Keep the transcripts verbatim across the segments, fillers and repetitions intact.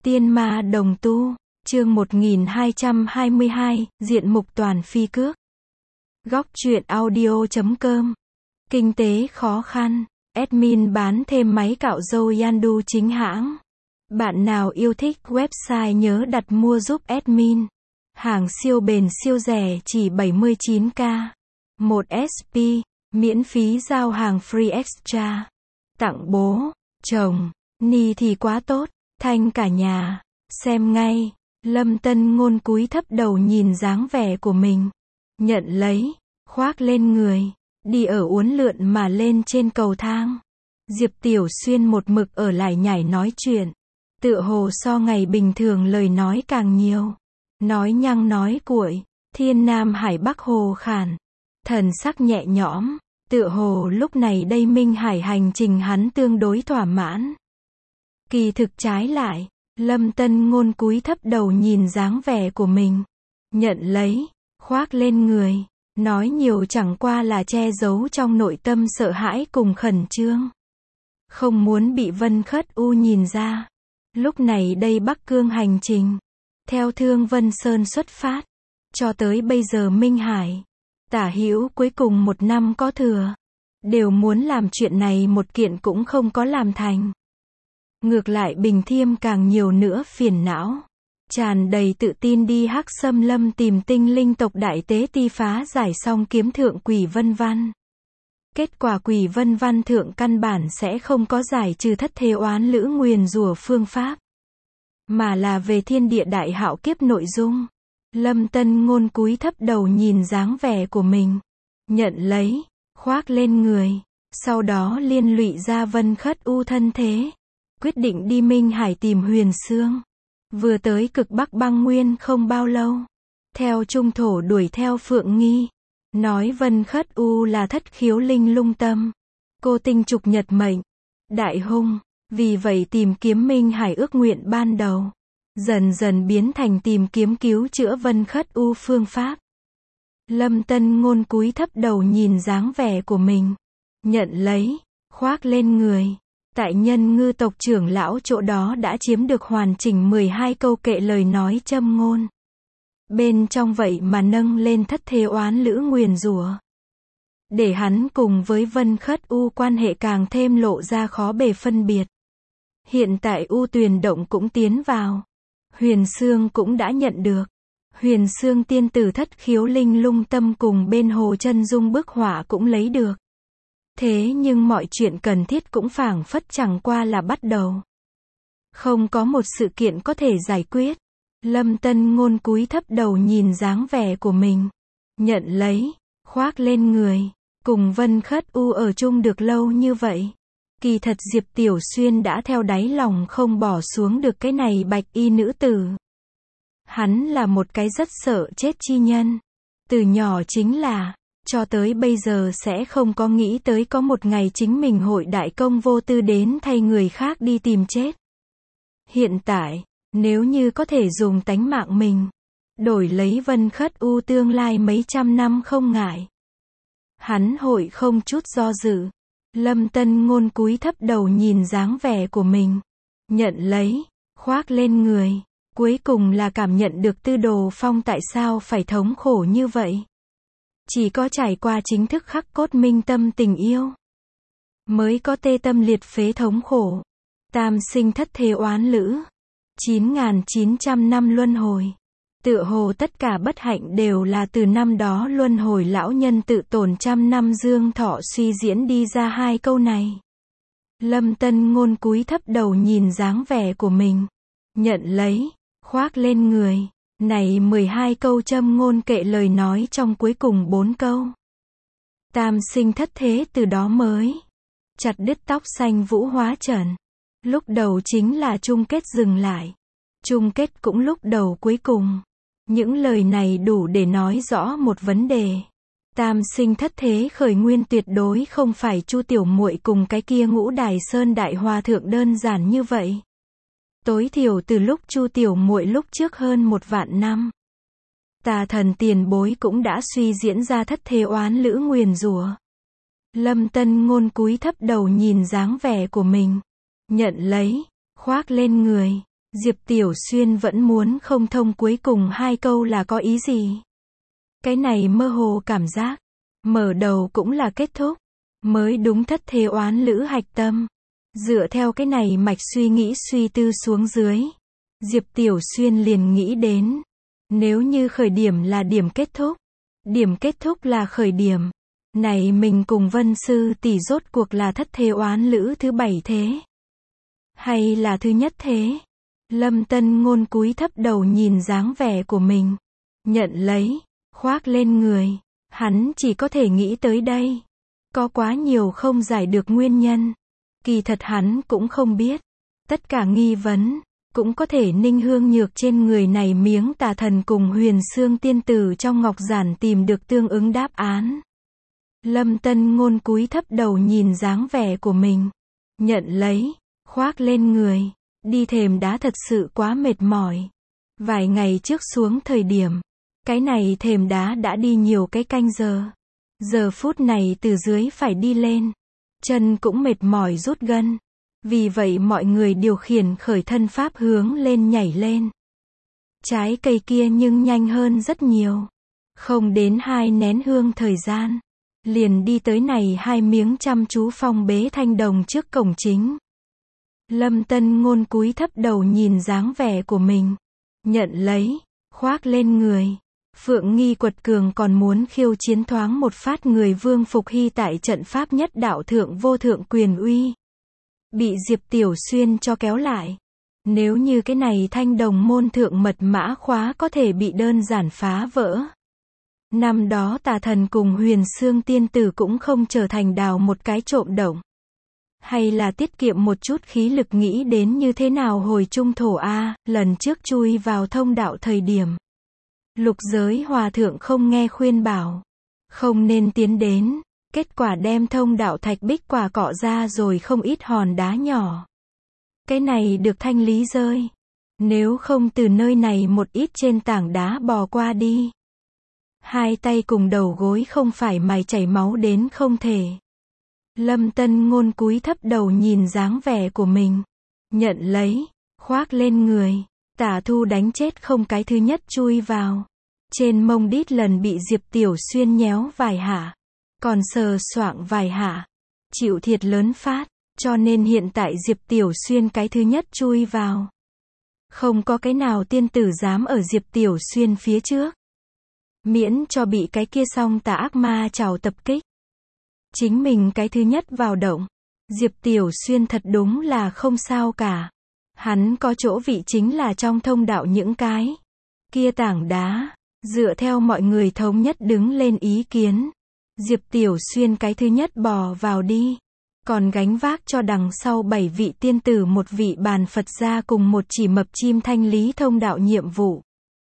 Tiên ma đồng tu, chương một nghìn hai trăm hai mươi hai, diện mục toàn phi cước. Góc truyện audio chấm com. Kinh tế khó khăn, admin bán thêm máy cạo râu Yandu chính hãng. Bạn nào yêu thích website nhớ đặt mua giúp admin. Hàng siêu bền siêu rẻ chỉ bảy mươi chín k. một ét pê, miễn phí giao hàng free extra. Tặng bố, chồng, ni thì quá tốt, thanh cả nhà. Xem ngay, Lâm Tân Ngôn cúi thấp đầu nhìn dáng vẻ của mình. Nhận lấy, khoác lên người, đi ở uốn lượn mà lên trên cầu thang. Diệp Tiểu Xuyên một mực ở lại nhảy nói chuyện. Tựa hồ so ngày bình thường lời nói càng nhiều. Nói nhăng nói cuội, thiên nam hải bắc hồ khản. Thần sắc nhẹ nhõm, tựa hồ lúc này đây Minh Hải hành trình hắn tương đối thỏa mãn. Kỳ thực trái lại, Lâm Tân Ngôn cúi thấp đầu nhìn dáng vẻ của mình. Nhận lấy, khoác lên người, nói nhiều chẳng qua là che giấu trong nội tâm sợ hãi cùng khẩn trương. Không muốn bị Vân Khất U nhìn ra. Lúc này đây Bắc Cương hành trình, theo Thương Vân Sơn xuất phát, cho tới bây giờ Minh Hải, tả hữu cuối cùng một năm có thừa, đều muốn làm chuyện này một kiện cũng không có làm thành. Ngược lại Bình Thiêm càng nhiều nữa phiền não, tràn đầy tự tin đi Hắc Xâm Lâm tìm tinh linh tộc đại tế ti phá giải xong kiếm thượng Quỷ Vân Văn. Kết quả Quỷ Vân Văn thượng căn bản sẽ không có giải trừ thất thế oán lữ nguyền rủa phương pháp, mà là về thiên địa đại hạo kiếp nội dung. Lâm Tân Ngôn cúi thấp đầu nhìn dáng vẻ của mình, nhận lấy, khoác lên người, sau đó liên lụy ra Vân Khất U thân thế, quyết định đi Minh Hải tìm Huyền Xương. Vừa tới cực Bắc băng nguyên không bao lâu, theo trung thổ đuổi theo Phượng Nghi, nói Vân Khất U là thất khiếu linh lung tâm, cô tinh trục nhật mệnh, đại hung, vì vậy tìm kiếm Minh Hải ước nguyện ban đầu, dần dần biến thành tìm kiếm cứu chữa Vân Khất U phương pháp. Lâm Tân Ngôn cúi thấp đầu nhìn dáng vẻ của mình, nhận lấy, khoác lên người. Tại Nhân Ngư tộc trưởng lão chỗ đó đã chiếm được hoàn chỉnh mười hai câu kệ lời nói châm ngôn. Bên trong vậy mà nâng lên thất thế oán lữ nguyền rủa, để hắn cùng với Vân Khất U quan hệ càng thêm lộ ra khó bề phân biệt. Hiện tại U Tuyền Động cũng tiến vào. Huyền Xương cũng đã nhận được. Huyền Xương tiên tử thất khiếu linh lung tâm cùng bên Hồ Chân Dung bức họa cũng lấy được. Thế nhưng mọi chuyện cần thiết cũng phảng phất chẳng qua là bắt đầu. Không có một sự kiện có thể giải quyết. Lâm Tân Ngôn cúi thấp đầu nhìn dáng vẻ của mình. Nhận lấy, khoác lên người. Cùng Vân Khất U ở chung được lâu như vậy. Kỳ thật Diệp Tiểu Xuyên đã theo đáy lòng không bỏ xuống được cái này bạch y nữ tử. Hắn là một cái rất sợ chết chi nhân. Từ nhỏ chính là, cho tới bây giờ sẽ không có nghĩ tới có một ngày chính mình hội đại công vô tư đến thay người khác đi tìm chết. Hiện tại, nếu như có thể dùng tánh mạng mình, đổi lấy Vân Khất U tương lai mấy trăm năm không ngại. Hắn hội không chút do dự. Lâm Tân Ngôn cúi thấp đầu nhìn dáng vẻ của mình. Nhận lấy, khoác lên người. Cuối cùng là cảm nhận được Tư Đồ Phong tại sao phải thống khổ như vậy. Chỉ có trải qua chính thức khắc cốt minh tâm tình yêu, mới có tê tâm liệt phế thống khổ. Tam sinh thất thế oán lữ. chín nghìn chín trăm năm luân hồi. Tựa hồ tất cả bất hạnh đều là từ năm đó luân hồi lão nhân tự tổn trăm năm dương thọ suy diễn đi ra hai câu này. Lâm Tân Ngôn cúi thấp đầu nhìn dáng vẻ của mình. Nhận lấy, khoác lên người. Này mười hai câu châm ngôn kệ lời nói trong cuối cùng bốn câu. Tam sinh thất thế từ đó mới chặt đứt tóc xanh vũ hóa trần. Lúc đầu chính là chung kết dừng lại. Chung kết cũng lúc đầu cuối cùng. Những lời này đủ để nói rõ một vấn đề. Tam sinh thất thế khởi nguyên tuyệt đối không phải Chu Tiểu Muội cùng cái kia Ngũ Đài Sơn đại hòa thượng đơn giản như vậy. Tối thiểu từ lúc Chu Tiểu Muội lúc trước hơn một vạn năm, tà thần tiền bối cũng đã suy diễn ra thất thế oán lữ nguyền rủa. Lâm Tân Ngôn cúi thấp đầu nhìn dáng vẻ của mình, nhận lấy, khoác lên người. Diệp Tiểu Xuyên vẫn muốn không thông cuối cùng hai câu là có ý gì. Cái này mơ hồ cảm giác, mở đầu cũng là kết thúc, mới đúng thất thế oán lữ hạch tâm. Dựa theo cái này mạch suy nghĩ suy tư xuống dưới, Diệp Tiểu Xuyên liền nghĩ đến, nếu như khởi điểm là điểm kết thúc, điểm kết thúc là khởi điểm, này mình cùng Vân sư tỷ rốt cuộc là thất thế oán lữ thứ bảy thế, hay là thứ nhất thế? Lâm Tân Ngôn cúi thấp đầu nhìn dáng vẻ của mình, nhận lấy, khoác lên người, hắn chỉ có thể nghĩ tới đây. Có quá nhiều không giải được nguyên nhân, kỳ thật hắn cũng không biết. Tất cả nghi vấn, cũng có thể Ninh Hương Nhược trên người này miếng tà thần cùng Huyền Xương tiên tử trong ngọc giản tìm được tương ứng đáp án. Lâm Tân Ngôn cúi thấp đầu nhìn dáng vẻ của mình, nhận lấy, khoác lên người, đi thềm đá thật sự quá mệt mỏi. Vài ngày trước xuống thời điểm, cái này thềm đá đã đi nhiều cái canh giờ. Giờ phút này từ dưới phải đi lên, chân cũng mệt mỏi rút gân. Vì vậy mọi người điều khiển khởi thân pháp hướng lên nhảy lên. Trái cây kia nhưng nhanh hơn rất nhiều. Không đến hai nén hương thời gian, liền đi tới này hai miếng chăm chú phong bế thanh đồng trước cổng chính. Lâm Tân Ngôn cúi thấp đầu nhìn dáng vẻ của mình, nhận lấy, khoác lên người. Phượng Nghi Quật Cường còn muốn khiêu chiến thoáng một phát người Vương Phục Hy tại trận pháp nhất đạo thượng vô thượng quyền uy. Bị Diệp Tiểu Xuyên cho kéo lại. Nếu như cái này thanh đồng môn thượng mật mã khóa có thể bị đơn giản phá vỡ. Năm đó tà thần cùng Huyền Xương tiên tử cũng không trở thành đào một cái trộm động. Hay là tiết kiệm một chút khí lực nghĩ đến như thế nào hồi trung thổ A, lần trước chui vào thông đạo thời điểm. Lục giới hòa thượng không nghe khuyên bảo, không nên tiến đến, kết quả đem thông đạo thạch bích quả cọ ra rồi không ít hòn đá nhỏ. Cái này được thanh lý rơi, nếu không từ nơi này một ít trên tảng đá bò qua đi. Hai tay cùng đầu gối không phải mày chảy máu đến không thể. Lâm Tân Ngôn cúi thấp đầu nhìn dáng vẻ của mình, nhận lấy, khoác lên người. Tả Thu đánh chết không cái thứ nhất chui vào. Trên mông đít lần bị Diệp Tiểu Xuyên nhéo vài hạ, còn sờ soạng vài hạ, chịu thiệt lớn phát, cho nên hiện tại Diệp Tiểu Xuyên cái thứ nhất chui vào. Không có cái nào tiên tử dám ở Diệp Tiểu Xuyên phía trước, miễn cho bị cái kia song tà ác ma trảo tập kích. Chính mình cái thứ nhất vào động, Diệp Tiểu Xuyên thật đúng là không sao cả. Hắn có chỗ vị chính là trong thông đạo những cái kia tảng đá. Dựa theo mọi người thống nhất đứng lên ý kiến, Diệp Tiểu Xuyên cái thứ nhất bò vào đi, còn gánh vác cho đằng sau bảy vị tiên tử một vị bàn Phật gia cùng một chỉ mập chim thanh lý thông đạo nhiệm vụ.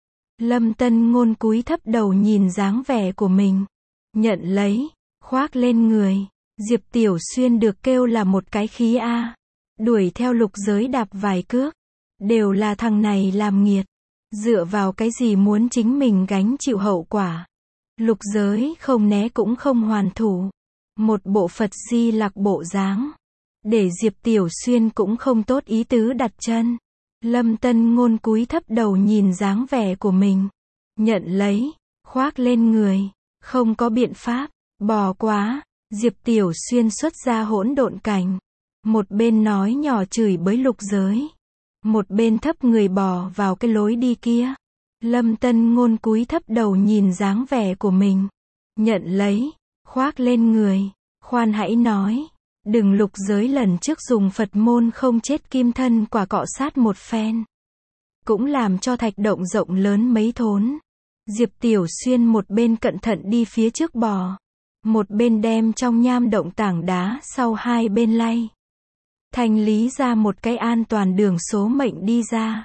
Lâm Tân Ngôn cúi thấp đầu nhìn dáng vẻ của mình, nhận lấy, khoác lên người. Diệp Tiểu Xuyên được kêu là một cái khí A, đuổi theo lục giới đạp vài cước, đều là thằng này làm nghiệt. Dựa vào cái gì muốn chính mình gánh chịu hậu quả. Lục giới không né cũng không hoàn thủ. Một bộ Phật Di Lặc bộ dáng. Để Diệp Tiểu Xuyên cũng không tốt ý tứ đặt chân. Lâm Tân Ngôn cúi thấp đầu nhìn dáng vẻ của mình, nhận lấy, khoác lên người. Không có biện pháp, bò quá. Diệp Tiểu Xuyên xuất ra hỗn độn cảnh. Một bên nói nhỏ chửi bới lục giới, một bên thấp người bò vào cái lối đi kia. Lâm Tân Ngôn cúi thấp đầu nhìn dáng vẻ của mình, nhận lấy, khoác lên người. Khoan hãy nói, đừng lục giới lần trước dùng Phật môn không chết kim thân quả cọ sát một phen, cũng làm cho thạch động rộng lớn mấy thốn. Diệp Tiểu Xuyên một bên cẩn thận đi phía trước bò, một bên đem trong nham động tảng đá sau hai bên lay. Thanh lý ra một cái an toàn đường số mệnh đi ra.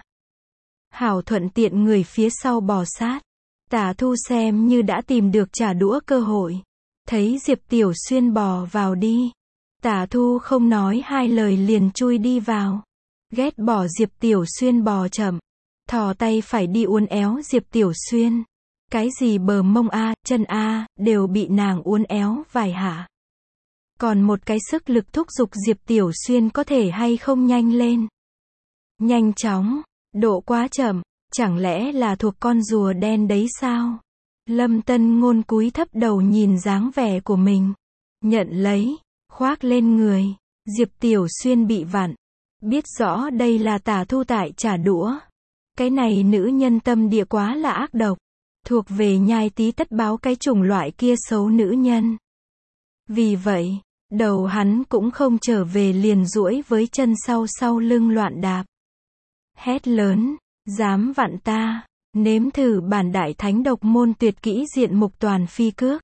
Hảo thuận tiện người phía sau bò sát. Tả Thu xem như đã tìm được trả đũa cơ hội. Thấy Diệp Tiểu Xuyên bò vào đi. Tả Thu không nói hai lời liền chui đi vào. Ghét bỏ Diệp Tiểu Xuyên bò chậm. Thò tay phải đi uốn éo Diệp Tiểu Xuyên. Cái gì bờ mông A, chân A, đều bị nàng uốn éo vài hạ. Còn một cái sức lực thúc giục Diệp Tiểu Xuyên có thể hay không nhanh lên. Nhanh chóng, Độ quá chậm, chẳng lẽ là thuộc con rùa đen đấy sao? Lâm Tân Ngôn cúi thấp đầu nhìn dáng vẻ của mình. Nhận lấy, khoác lên người. Diệp Tiểu Xuyên bị vặn. Biết rõ đây là Tả Thu tại trả đũa. Cái này nữ nhân tâm địa quá là ác độc. Thuộc về nhai tí tất báo cái chủng loại kia xấu nữ nhân. Vì vậy, đầu hắn cũng không trở về liền duỗi với chân sau sau lưng loạn đạp. Hét lớn, dám vặn ta, nếm thử bản đại thánh độc môn tuyệt kỹ diện mục toàn phi cước.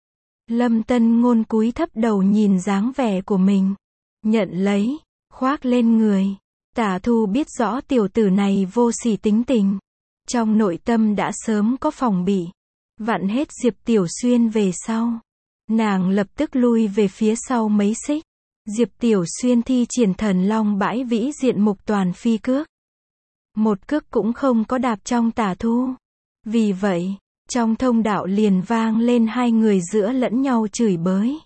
Lâm Tân Ngôn cúi thấp đầu nhìn dáng vẻ của mình. Nhận lấy, khoác lên người. Tả Thu biết rõ tiểu tử này vô sỉ tính tình. Trong nội tâm đã sớm có phòng bị. Vặn hết Diệp Tiểu Xuyên về sau. Nàng lập tức lui về phía sau mấy xích. Diệp Tiểu Xuyên thi triển thần long bãi vĩ diện mục toàn phi cước. Một cước cũng không có đạp trong Tả Thu. Vì vậy, trong thông đạo liền vang lên hai người giữa lẫn nhau chửi bới.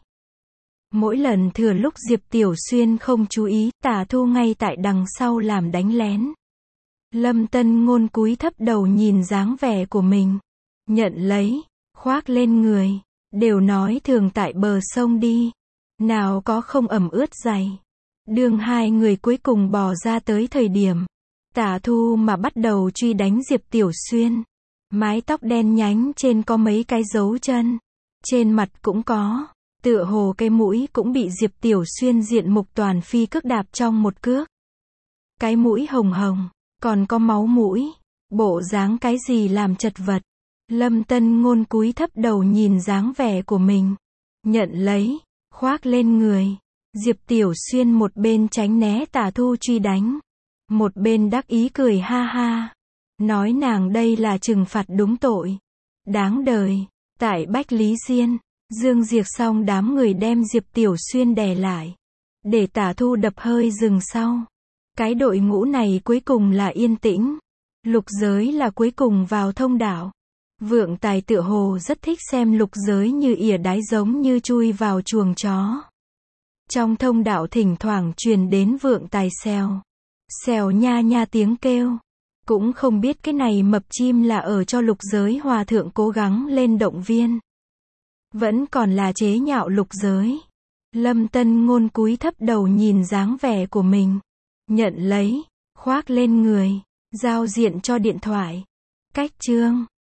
Mỗi lần thừa lúc Diệp Tiểu Xuyên không chú ý, Tả Thu ngay tại đằng sau làm đánh lén. Lâm Tân Ngôn cúi thấp đầu nhìn dáng vẻ của mình. Nhận lấy, khoác lên người. Đều nói thường tại bờ sông đi. Nào có không ẩm ướt giày. Đường hai người cuối cùng bò ra tới thời điểm. Tả Thu mà bắt đầu truy đánh Diệp Tiểu Xuyên. Mái tóc đen nhánh trên có mấy cái dấu chân. Trên mặt cũng có. Tựa hồ cái mũi cũng bị Diệp Tiểu Xuyên diện mục toàn phi cước đạp trong một cước. Cái mũi hồng hồng. Còn có máu mũi. Bộ dáng cái gì làm chật vật. Lâm Tân Ngôn cúi thấp đầu nhìn dáng vẻ của mình. Nhận lấy, khoác lên người. Diệp Tiểu Xuyên một bên tránh né Tả Thu truy đánh. Một bên đắc ý cười ha ha. Nói nàng đây là trừng phạt đúng tội. Đáng đời. Tại Bách Lý Diên, Dương Diệc xong đám người đem Diệp Tiểu Xuyên đè lại. Để Tả Thu đập hơi dừng sau. Cái đội ngũ này cuối cùng là yên tĩnh. Lục Giới là cuối cùng vào thông đạo. Vượng Tài tựa hồ rất thích xem Lục Giới như ỉa đái giống như chui vào chuồng chó. Trong thông đạo thỉnh thoảng truyền đến Vượng Tài xèo. Xèo nha nha tiếng kêu. Cũng không biết cái này mập chim là ở cho Lục Giới hòa thượng cố gắng lên động viên. Vẫn còn là chế nhạo Lục Giới. Lâm Tân Ngôn cúi thấp đầu nhìn dáng vẻ của mình. Nhận lấy, khoác lên người, giao diện cho điện thoại. Cách chương